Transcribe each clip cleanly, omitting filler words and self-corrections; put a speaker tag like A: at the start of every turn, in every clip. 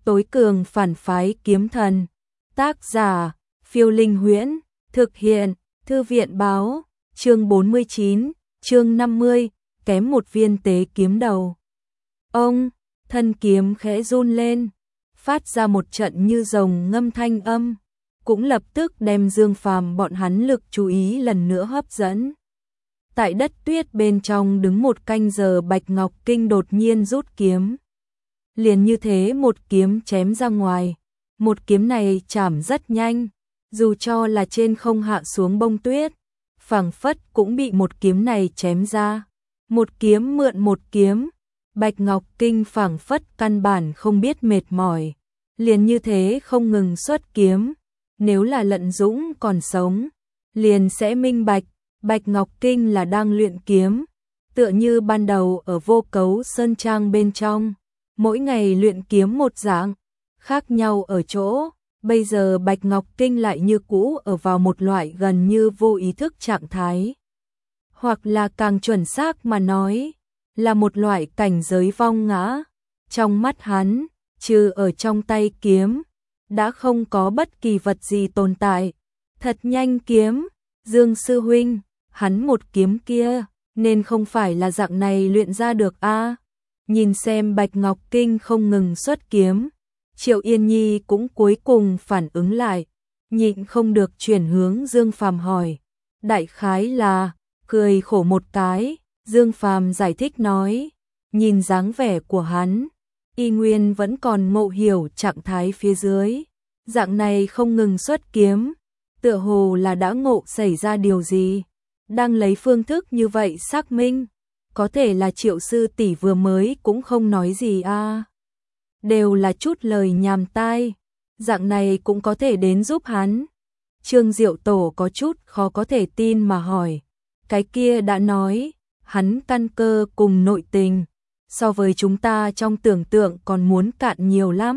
A: Tối cường phản phái kiếm thần. Tác giả, Phiêu Linh Huyễn. Thực hiện, Thư viện báo. Chương 49, chương 50, kém một viên tế kiếm đầu. Ông, thân kiếm khẽ run lên, phát ra một trận như rồng ngâm thanh âm, cũng lập tức đem Dương Phàm bọn hắn lực chú ý lần nữa hấp dẫn. Tại đất tuyết bên trong đứng một canh giờ, Bạch Ngọc Kinh đột nhiên rút kiếm. Liền như thế một kiếm chém ra ngoài, một kiếm này chảm rất nhanh, dù cho là trên không hạ xuống bông tuyết, phảng phất cũng bị một kiếm này chém ra. Một kiếm mượn một kiếm, Bạch Ngọc Kinh phảng phất căn bản không biết mệt mỏi, liền như thế không ngừng xuất kiếm. Nếu là Lận Dũng còn sống, liền sẽ minh bạch, Bạch Ngọc Kinh là đang luyện kiếm, tựa như ban đầu ở Vô Cấu Sơn Trang bên trong, mỗi ngày luyện kiếm một dạng, khác nhau ở chỗ, bây giờ Bạch Ngọc Kinh lại như cũ ở vào một loại gần như vô ý thức trạng thái. Hoặc là càng chuẩn xác mà nói, là một loại cảnh giới vong ngã. Trong mắt hắn, trừ ở trong tay kiếm, đã không có bất kỳ vật gì tồn tại. Thật nhanh kiếm, Dương sư huynh, hắn một kiếm kia, nên không phải là dạng này luyện ra được a. Nhìn xem Bạch Ngọc Kinh không ngừng xuất kiếm, Triệu Yên Nhi cũng cuối cùng phản ứng lại, nhịn không được chuyển hướng Dương Phàm hỏi. Đại khái là, cười khổ một cái, Dương Phàm giải thích nói, nhìn dáng vẻ của hắn, y nguyên vẫn còn ngộ hiểu trạng thái phía dưới, dạng này không ngừng xuất kiếm, tựa hồ là đã ngộ xảy ra điều gì, đang lấy phương thức như vậy xác minh, có thể là Triệu sư tỷ vừa mới cũng không nói gì a, đều là chút lời nhàm tai, dạng này cũng có thể đến giúp hắn. Trương Diệu Tổ có chút khó có thể tin mà hỏi, cái kia đã nói, hắn căn cơ cùng nội tình, so với chúng ta trong tưởng tượng còn muốn cạn nhiều lắm.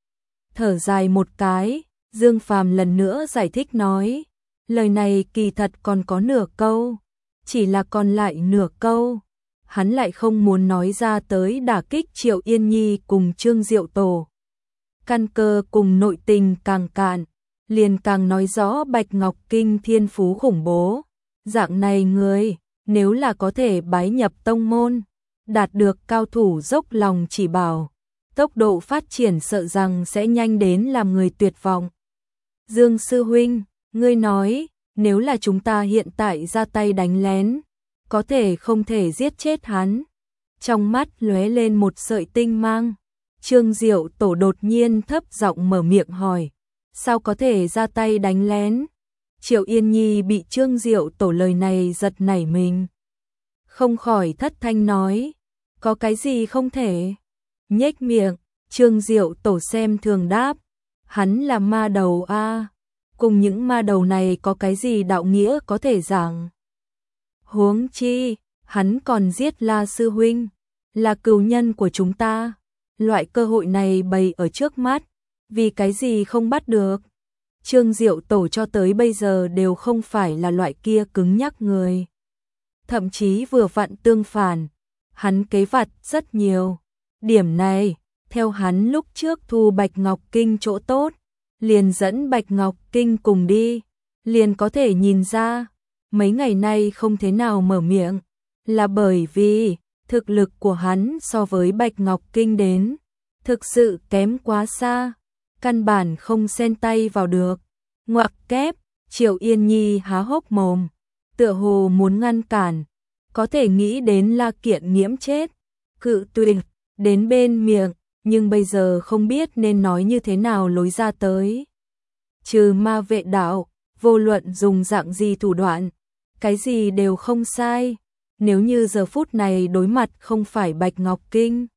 A: Thở dài một cái, Dương Phàm lần nữa giải thích nói, lời này kỳ thật còn có nửa câu, chỉ là còn lại nửa câu, hắn lại không muốn nói ra tới đả kích Triệu Yên Nhi cùng Trương Diệu Tổ. Căn cơ cùng nội tình càng cạn, liền càng nói rõ Bạch Ngọc Kinh thiên phú khủng bố. Dạng này người, nếu là có thể bái nhập tông môn, đạt được cao thủ dốc lòng chỉ bảo, tốc độ phát triển sợ rằng sẽ nhanh đến làm người tuyệt vọng. Dương sư huynh, ngươi nói, nếu là chúng ta hiện tại ra tay đánh lén, có thể không thể giết chết hắn. Trong mắt lóe lên một sợi tinh mang, Trương Diệu Tổ đột nhiên thấp giọng mở miệng hỏi, sao có thể ra tay đánh lén? Triệu Yên Nhi bị Trương Diệu Tổ lời này giật nảy mình, không khỏi thất thanh nói, có cái gì không thể? Nhếch miệng, Trương Diệu Tổ xem thường đáp, hắn là ma đầu a, cùng những ma đầu này có cái gì đạo nghĩa có thể giảng? Huống chi, hắn còn giết La sư huynh, là cừu nhân của chúng ta, loại cơ hội này bày ở trước mắt, vì cái gì không bắt được? Trương Diệu Tổ cho tới bây giờ đều không phải là loại kia cứng nhắc người. Thậm chí vừa vặn tương phản, hắn kế vặt rất nhiều. Điểm này, theo hắn lúc trước thu Bạch Ngọc Kinh chỗ tốt, liền dẫn Bạch Ngọc Kinh cùng đi, liền có thể nhìn ra, mấy ngày nay không thế nào mở miệng, là bởi vì thực lực của hắn so với Bạch Ngọc Kinh đến, thực sự kém quá xa, căn bản không xen tay vào được. Ngoặc kép, Triệu Yên Nhi há hốc mồm, tựa hồ muốn ngăn cản, có thể nghĩ đến La Kiện Nghiễm chết, cự tuyệt đến bên miệng, nhưng bây giờ không biết nên nói như thế nào lối ra tới. Trừ ma vệ đạo, vô luận dùng dạng gì thủ đoạn, cái gì đều không sai. Nếu như giờ phút này đối mặt không phải Bạch Ngọc Kinh,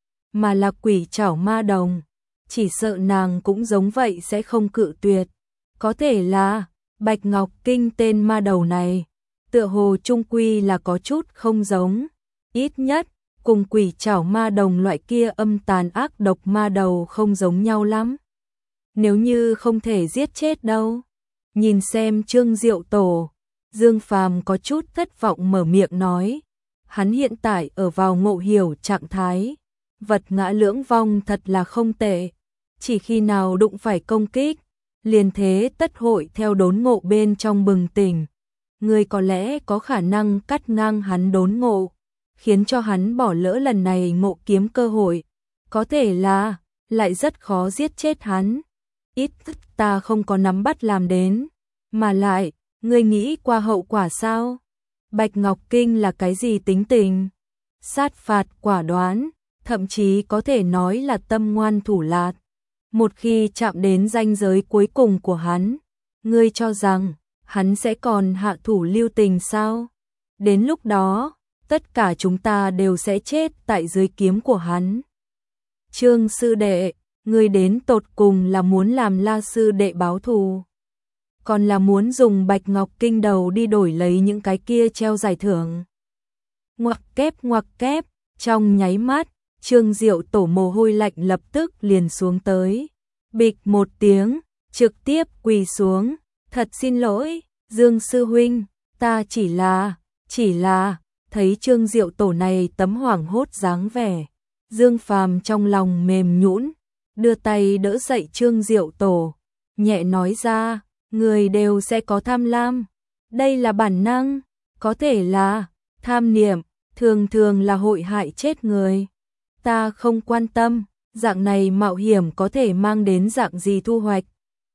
A: mà là Quỷ Trảo Ma Đồng, chỉ sợ nàng cũng giống vậy sẽ không cự tuyệt. Có thể là, Bạch Ngọc Kinh tên ma đầu này, tựa hồ trung quy là có chút không giống, ít nhất, cùng Quỷ Trảo Ma Đồng loại kia âm tàn ác độc ma đầu không giống nhau lắm. Nếu như không thể giết chết đâu. Nhìn xem Trương Diệu Tổ, Dương Phàm có chút thất vọng mở miệng nói, hắn hiện tại ở vào ngộ hiểu trạng thái, vật ngã lưỡng vong thật là không tệ, chỉ khi nào đụng phải công kích, liền thế tất hội theo đốn ngộ bên trong bừng tỉnh. Ngươi có lẽ có khả năng cắt ngang hắn đốn ngộ, khiến cho hắn bỏ lỡ lần này ngộ kiếm cơ hội. Có thể là, lại rất khó giết chết hắn. Ít ta không có nắm bắt làm đến. Mà lại, ngươi nghĩ qua hậu quả sao? Bạch Ngọc Kinh là cái gì tính tình? Sát phạt quả đoán, thậm chí có thể nói là tâm ngoan thủ lạt. Một khi chạm đến ranh giới cuối cùng của hắn, ngươi cho rằng hắn sẽ còn hạ thủ lưu tình sao? Đến lúc đó, tất cả chúng ta đều sẽ chết tại dưới kiếm của hắn. Trương sư đệ, ngươi đến tột cùng là muốn làm La sư đệ báo thù, còn là muốn dùng Bạch Ngọc Kinh đầu đi đổi lấy những cái kia treo giải thưởng. Ngoặc kép, trong nháy mắt, Trương Diệu Tổ mồ hôi lạnh lập tức liền xuống tới. Bịch một tiếng, trực tiếp quỳ xuống, thật xin lỗi, Dương sư huynh, ta chỉ là, thấy Trương Diệu Tổ này tấm hoảng hốt dáng vẻ. Dương Phàm trong lòng mềm nhũn, đưa tay đỡ dậy Trương Diệu Tổ, nhẹ nói ra, người đều sẽ có tham lam, đây là bản năng, có thể là tham niệm, thường thường là hội hại chết người. Ta không quan tâm, dạng này mạo hiểm có thể mang đến dạng gì thu hoạch.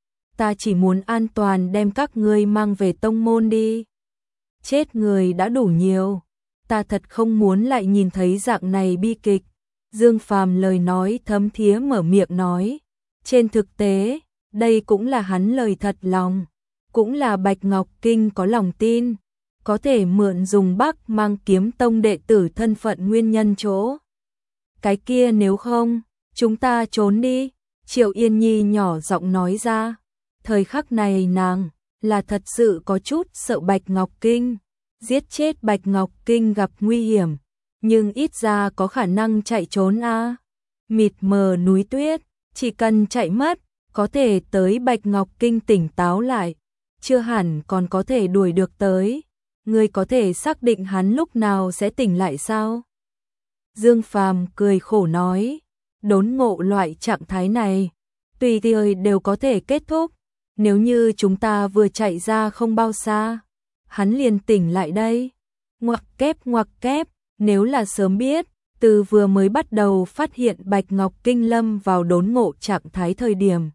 A: Ta chỉ muốn an toàn đem các ngươi mang về tông môn đi. Chết người đã đủ nhiều, ta thật không muốn lại nhìn thấy dạng này bi kịch. Dương Phàm lời nói thấm thía mở miệng nói. Trên thực tế, đây cũng là hắn lời thật lòng, cũng là Bạch Ngọc Kinh có lòng tin, có thể mượn dùng Bắc Mang Kiếm Tông đệ tử thân phận nguyên nhân chỗ. Cái kia nếu không, chúng ta trốn đi, Triệu Yên Nhi nhỏ giọng nói ra. Thời khắc này nàng là thật sự có chút sợ Bạch Ngọc Kinh, giết chết Bạch Ngọc Kinh gặp nguy hiểm, nhưng ít ra có khả năng chạy trốn a. Mịt mờ núi tuyết, chỉ cần chạy mất, có thể tới Bạch Ngọc Kinh tỉnh táo lại, chưa hẳn còn có thể đuổi được tới. Ngươi có thể xác định hắn lúc nào sẽ tỉnh lại sao? Dương Phàm cười khổ nói, đốn ngộ loại trạng thái này, tùy thời đều có thể kết thúc. Nếu như chúng ta vừa chạy ra không bao xa, hắn liền tỉnh lại đây. Ngoặc kép, nếu là sớm biết, từ vừa mới bắt đầu phát hiện Bạch Ngọc Kinh lâm vào đốn ngộ trạng thái thời điểm,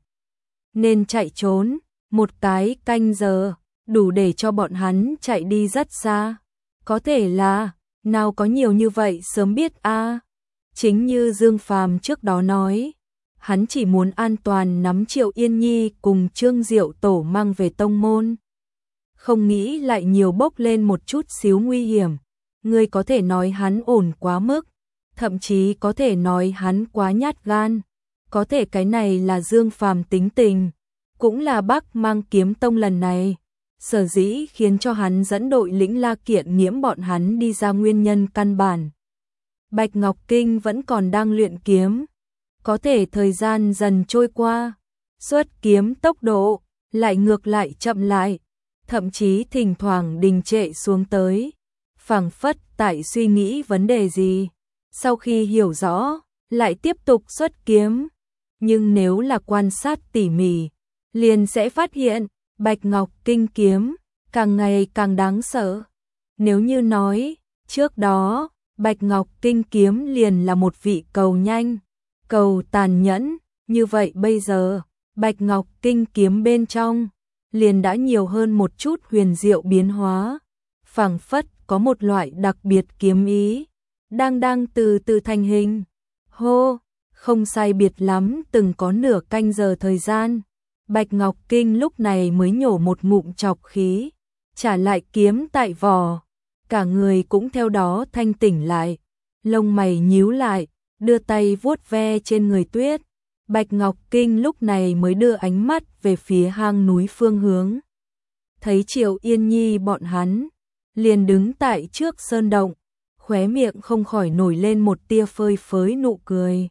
A: nên chạy trốn, một cái canh giờ, đủ để cho bọn hắn chạy đi rất xa. Có thể là, nào có nhiều như vậy sớm biết a. Chính như Dương Phàm trước đó nói, hắn chỉ muốn an toàn nắm Triệu Yên Nhi cùng Trương Diệu Tổ mang về tông môn. Không nghĩ lại nhiều bốc lên một chút xíu nguy hiểm. Ngươi có thể nói hắn ổn quá mức, thậm chí có thể nói hắn quá nhát gan. Có thể cái này là Dương Phàm tính tình, cũng là Bắc Mang Kiếm Tông lần này sở dĩ khiến cho hắn dẫn đội lĩnh La Kiện Nghiễm bọn hắn đi ra nguyên nhân căn bản. Bạch Ngọc Kinh vẫn còn đang luyện kiếm, có thể thời gian dần trôi qua, xuất kiếm tốc độ lại ngược lại chậm lại, thậm chí thỉnh thoảng đình trệ xuống tới, phảng phất tại suy nghĩ vấn đề gì. Sau khi hiểu rõ, lại tiếp tục xuất kiếm, nhưng nếu là quan sát tỉ mỉ, liền sẽ phát hiện Bạch Ngọc Kinh kiếm càng ngày càng đáng sợ. Nếu như nói, trước đó, Bạch Ngọc Kinh kiếm liền là một vị cầu nhanh, cầu tàn nhẫn, như vậy bây giờ, Bạch Ngọc Kinh kiếm bên trong liền đã nhiều hơn một chút huyền diệu biến hóa, phảng phất có một loại đặc biệt kiếm ý đang từ từ thành hình. Hô, không sai biệt lắm, từng có nửa canh giờ thời gian, Bạch Ngọc Kinh lúc này mới nhổ một ngụm trọc khí, trả lại kiếm tại vỏ, cả người cũng theo đó thanh tỉnh lại, lông mày nhíu lại, đưa tay vuốt ve trên người tuyết. Bạch Ngọc Kinh lúc này mới đưa ánh mắt về phía hang núi phương hướng. Thấy Triệu Yên Nhi bọn hắn, liền đứng tại trước sơn động, khóe miệng không khỏi nổi lên một tia phơi phới nụ cười.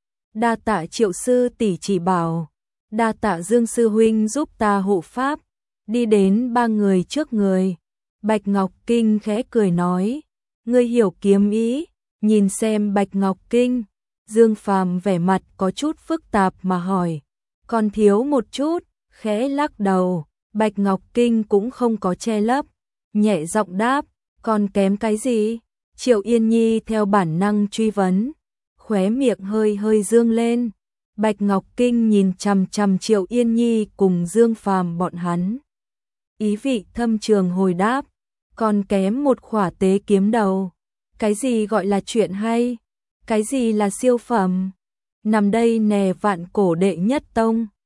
A: Đa tạ Triệu sư tỷ chỉ bảo, đa tạ Dương sư huynh giúp ta hộ pháp. Đi đến ba người trước người, Bạch Ngọc Kinh khẽ cười nói, ngươi hiểu kiếm ý. Nhìn xem Bạch Ngọc Kinh, Dương Phàm vẻ mặt có chút phức tạp mà hỏi. Còn thiếu một chút, khẽ lắc đầu. Bạch Ngọc Kinh cũng không có che lấp, nhẹ giọng đáp, còn kém cái gì? Triệu Yên Nhi theo bản năng truy vấn, khóe miệng hơi hơi dương lên. Bạch Ngọc Kinh nhìn chằm chằm Triệu Yên Nhi cùng Dương Phàm bọn hắn. Ý vị thâm trường hồi đáp, còn kém một khỏa tế kiếm đầu. Cái gì gọi là chuyện hay? Cái gì là siêu phẩm? Nằm đây nè vạn cổ đệ nhất tông.